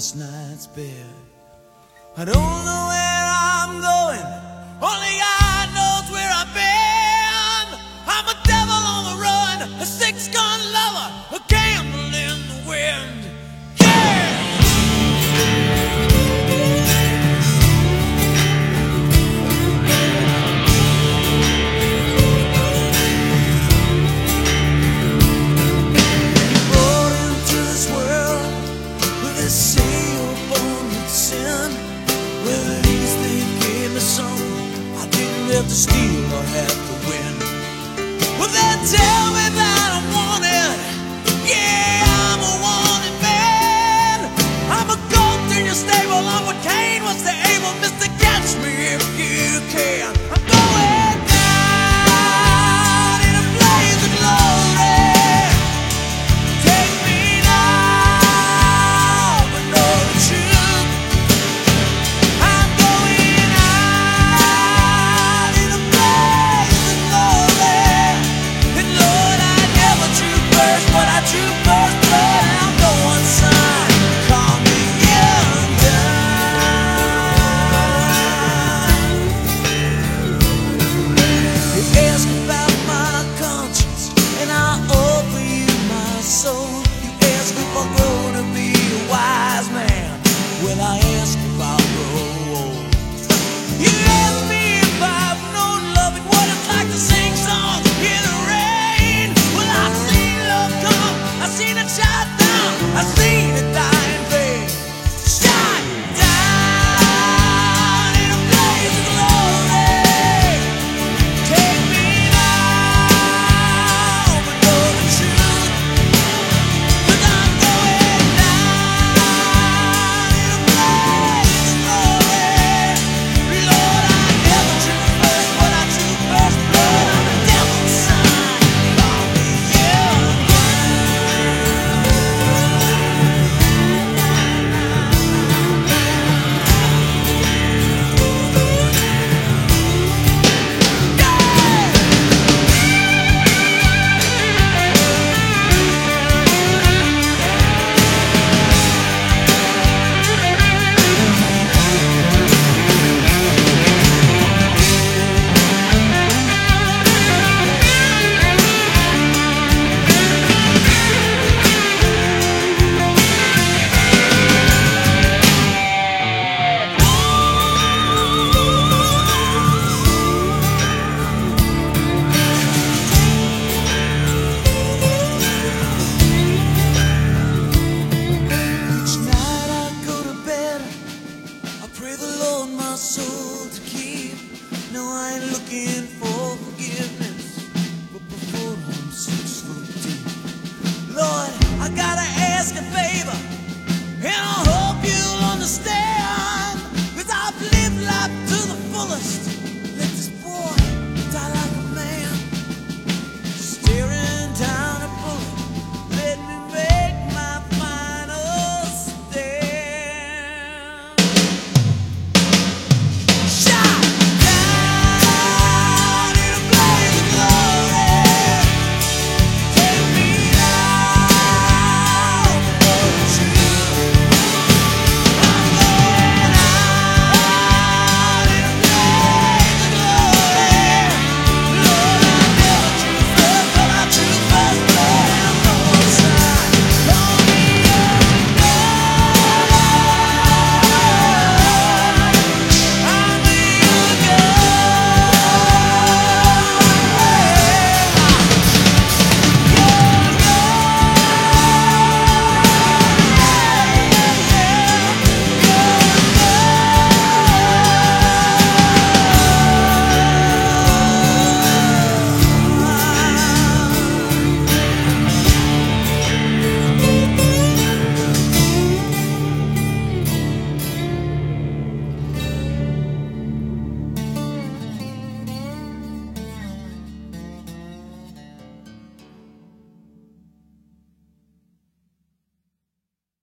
last night's bed. I don't know where I'm going, only God knows where I've been. I'm a devil on the run, a six-gun lover, a candle in the wind. To steal or have to win. Well, they tell me that I'm wanted. Yeah, I'm a wanted man. I'm a goat in your stable. I'm what Cain was to Abel. Mister, catch me if you can. I'm going down in a blaze of glory. Take me now, but know the truth. I'm going out in a blaze of glory. And Lord, I never drew first, but I drew first blood. I'm going, son, call me undone. You ask about my conscience, and I offer you my soul. You ask if I'll grow to be a wise man. Well, I ask if I'll grow old. You ask me if I've known love and what it's like to sing songs in the rain. Well, I've seen love come, I've seen it shot down, I've seen it die in vain. Shot down in a blaze of glory. Take me now, but know the truth. 'Cause I'm going down in a blaze of glory. Lord, I never drew first, but I drew first blood. I'm a devil's son, call me Each night I go to bed, I pray the Lord my soul to keep. No, I ain't looking for